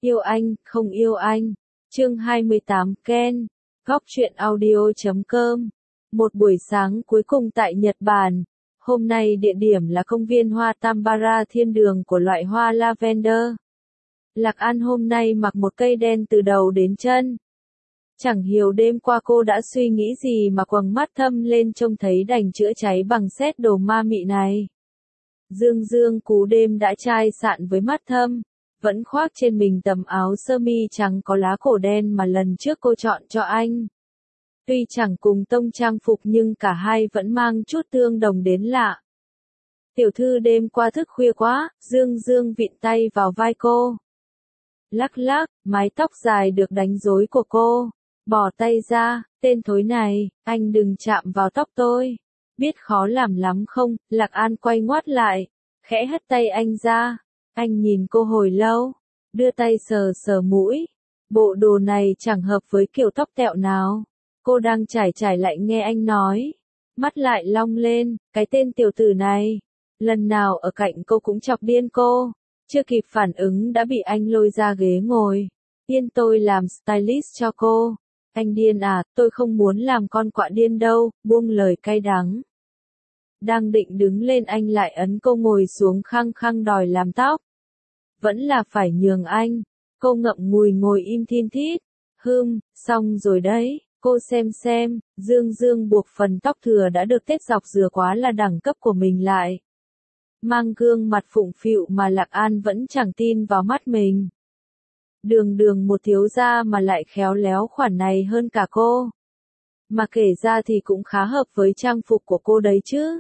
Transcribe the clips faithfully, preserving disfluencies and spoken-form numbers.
Yêu anh, không yêu anh. Chương hai mươi tám Ken. Góc truyện audio chấm com. Một buổi sáng cuối cùng tại Nhật Bản. Hôm nay địa điểm là công viên hoa Tambara, thiên đường của loại hoa lavender. Lạc An hôm nay mặc một cây đen từ đầu đến chân. Chẳng hiểu đêm qua cô đã suy nghĩ gì mà quầng mắt thâm lên trông thấy đành chữa cháy bằng sét đồ ma mị này. Dương dương cú đêm đã chai sạn với mắt thâm, vẫn khoác trên mình tầm áo sơ mi trắng có lá cổ đen mà lần trước cô chọn cho anh. Tuy chẳng cùng tông trang phục nhưng cả hai vẫn mang chút tương đồng đến lạ. Tiểu thư đêm qua thức khuya quá, Dương Dương vịn tay vào vai cô. Lắc lắc, mái tóc dài được đánh rối của cô. Bỏ tay ra, tên thối này, anh đừng chạm vào tóc tôi. Biết khó làm lắm không? Lạc An quay ngoắt lại, khẽ hất tay anh ra. Anh nhìn cô hồi lâu, đưa tay sờ sờ mũi. Bộ đồ này chẳng hợp với kiểu tóc tẹo nào. Cô đang trải trải lại nghe anh nói. Mắt lại long lên, cái tên tiểu tử này. Lần nào ở cạnh cô cũng chọc điên cô. Chưa kịp phản ứng đã bị anh lôi ra ghế ngồi. Yên tôi làm stylist cho cô. Anh điên à, tôi không muốn làm con quạ điên đâu, buông lời cay đắng. Đang định đứng lên anh lại ấn cô ngồi xuống khăng khăng đòi làm tóc. Vẫn là phải nhường anh. Cô ngậm ngùi ngồi im thin thít. Hưm, xong rồi đấy, cô xem xem, Dương Dương buộc phần tóc thừa đã được tết dọc dừa quá là đẳng cấp của mình lại. Mang gương mặt phụng phịu mà Lạc An vẫn chẳng tin vào mắt mình. Đường đường một thiếu gia mà lại khéo léo khoản này hơn cả cô. Mà kể ra thì cũng khá hợp với trang phục của cô đấy chứ.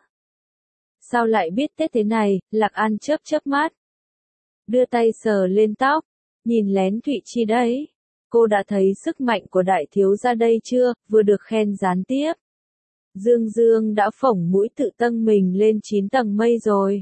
Sao lại biết Tết thế này? Lạc An chớp chớp mắt. Đưa tay sờ lên tóc. Nhìn lén Thụy Chi đấy. Cô đã thấy sức mạnh của đại thiếu gia đây chưa? Vừa được khen gián tiếp. Dương Dương đã phỏng mũi tự tâng mình lên chín tầng mây rồi.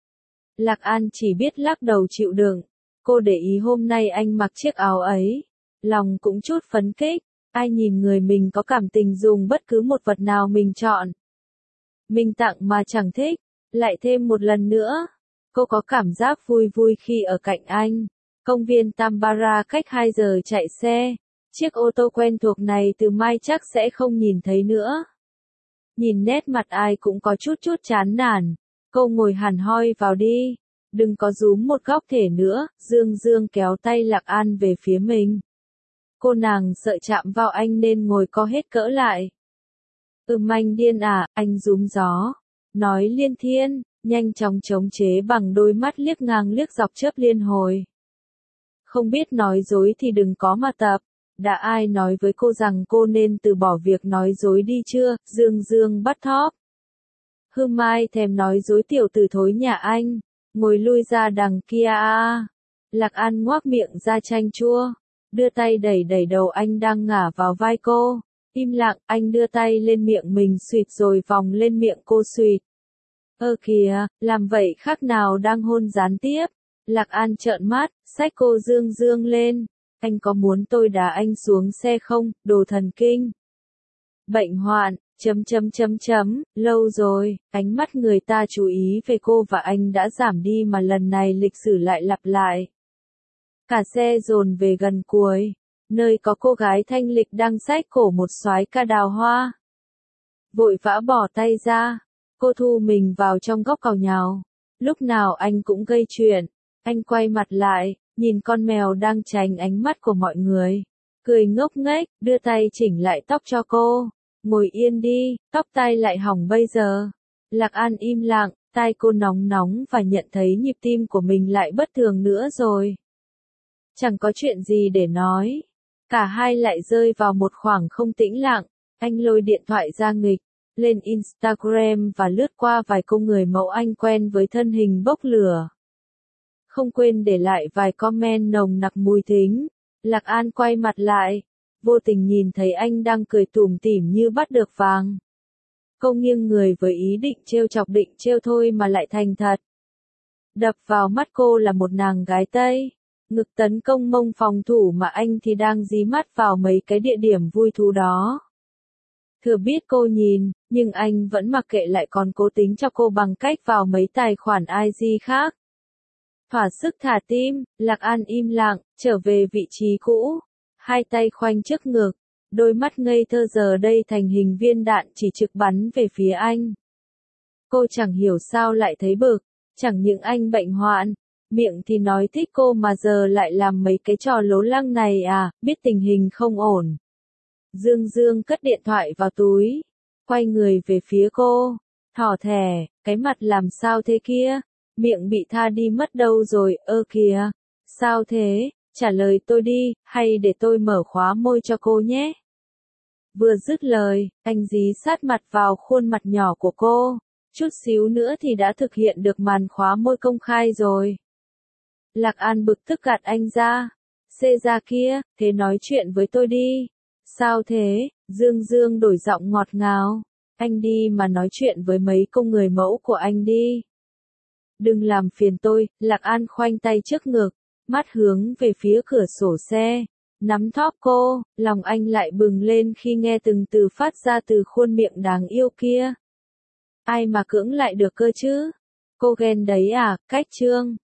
Lạc An chỉ biết lắc đầu chịu đựng. Cô để ý hôm nay anh mặc chiếc áo ấy. Lòng cũng chút phấn khích. Ai nhìn người mình có cảm tình dùng bất cứ một vật nào mình chọn. Mình tặng mà chẳng thích. Lại thêm một lần nữa. Cô có cảm giác vui vui khi ở cạnh anh. Công viên Tambara cách hai giờ chạy xe. Chiếc ô tô quen thuộc này từ mai chắc sẽ không nhìn thấy nữa. Nhìn nét mặt ai cũng có chút chút chán nản. Cô ngồi hẳn hoi vào đi. Đừng có rúm một góc thể nữa. Dương Dương kéo tay Lạc An về phía mình. Cô nàng sợ chạm vào anh nên ngồi co hết cỡ lại. Ừm anh điên à, anh rúm gió. Nói liên thiên, nhanh chóng chống chế bằng đôi mắt liếc ngang liếc dọc chớp liên hồi. Không biết nói dối thì đừng có mà tập. Đã ai nói với cô rằng cô nên từ bỏ việc nói dối đi chưa? Dương Dương bắt thóp. Hương Mai thèm nói dối tiểu tử thối nhà anh. Ngồi lui ra đằng kia à. Lạc An ngoác miệng ra chanh chua. Đưa tay đẩy đẩy đầu anh đang ngả vào vai cô. Im lặng, anh đưa tay lên miệng mình suýt rồi vòng lên miệng cô suýt. Ơ kìa, làm vậy khác nào đang hôn gián tiếp. Lạc An trợn mắt, xách cô Dương Dương lên. Anh có muốn tôi đá anh xuống xe không, đồ thần kinh. Bệnh hoạn, chấm chấm chấm chấm, lâu rồi, ánh mắt người ta chú ý về cô và anh đã giảm đi mà lần này lịch sử lại lặp lại. Cả xe dồn về gần cuối, nơi có cô gái thanh lịch đang xách cổ một soái ca đào hoa. Vội vã bỏ tay ra, cô thu mình vào trong góc cào nhào. Lúc nào anh cũng gây chuyện, anh quay mặt lại, nhìn con mèo đang tránh ánh mắt của mọi người. Cười ngốc nghếch, đưa tay chỉnh lại tóc cho cô. Ngồi yên đi, tóc tai lại hỏng bây giờ. Lạc An im lặng, tai cô nóng nóng và nhận thấy nhịp tim của mình lại bất thường nữa rồi. Chẳng có chuyện gì để nói. Cả hai lại rơi vào một khoảng không tĩnh lặng. Anh lôi điện thoại ra nghịch, lên Instagram và lướt qua vài cô người mẫu anh quen với thân hình bốc lửa. Không quên để lại vài comment nồng nặc mùi thính. Lạc An quay mặt lại, vô tình nhìn thấy anh đang cười tủm tỉm như bắt được vàng. Cô nghiêng người với ý định trêu chọc định trêu thôi mà lại thành thật. Đập vào mắt cô là một nàng gái Tây. Ngực tấn công mông phòng thủ mà anh thì đang dí mắt vào mấy cái địa điểm vui thú đó. Thừa biết cô nhìn, nhưng anh vẫn mặc kệ lại còn cố tính cho cô bằng cách vào mấy tài khoản i giê khác. Thỏa sức thả tim, Lạc An im lặng, trở về vị trí cũ. Hai tay khoanh trước ngực, đôi mắt ngây thơ giờ đây thành hình viên đạn chỉ trực bắn về phía anh. Cô chẳng hiểu sao lại thấy bực, chẳng những anh bệnh hoạn, miệng thì nói thích cô mà giờ lại làm mấy cái trò lố lăng này à, biết tình hình không ổn. Dương Dương cất điện thoại vào túi, quay người về phía cô, thỏ thẻ, cái mặt làm sao thế kia, miệng bị tha đi mất đâu rồi, ơ kìa, sao thế, trả lời tôi đi, hay để tôi mở khóa môi cho cô nhé. Vừa dứt lời, anh dí sát mặt vào khuôn mặt nhỏ của cô, chút xíu nữa thì đã thực hiện được màn khóa môi công khai rồi. Lạc An bực tức gạt anh ra, xê ra kia, thế nói chuyện với tôi đi. Sao thế, Dương Dương đổi giọng ngọt ngào, anh đi mà nói chuyện với mấy công người mẫu của anh đi. Đừng làm phiền tôi, Lạc An khoanh tay trước ngực, mắt hướng về phía cửa sổ xe, nắm thóp cô, lòng anh lại bừng lên khi nghe từng từ phát ra từ khuôn miệng đáng yêu kia. Ai mà cưỡng lại được cơ chứ? Cô ghen đấy à, cách trương.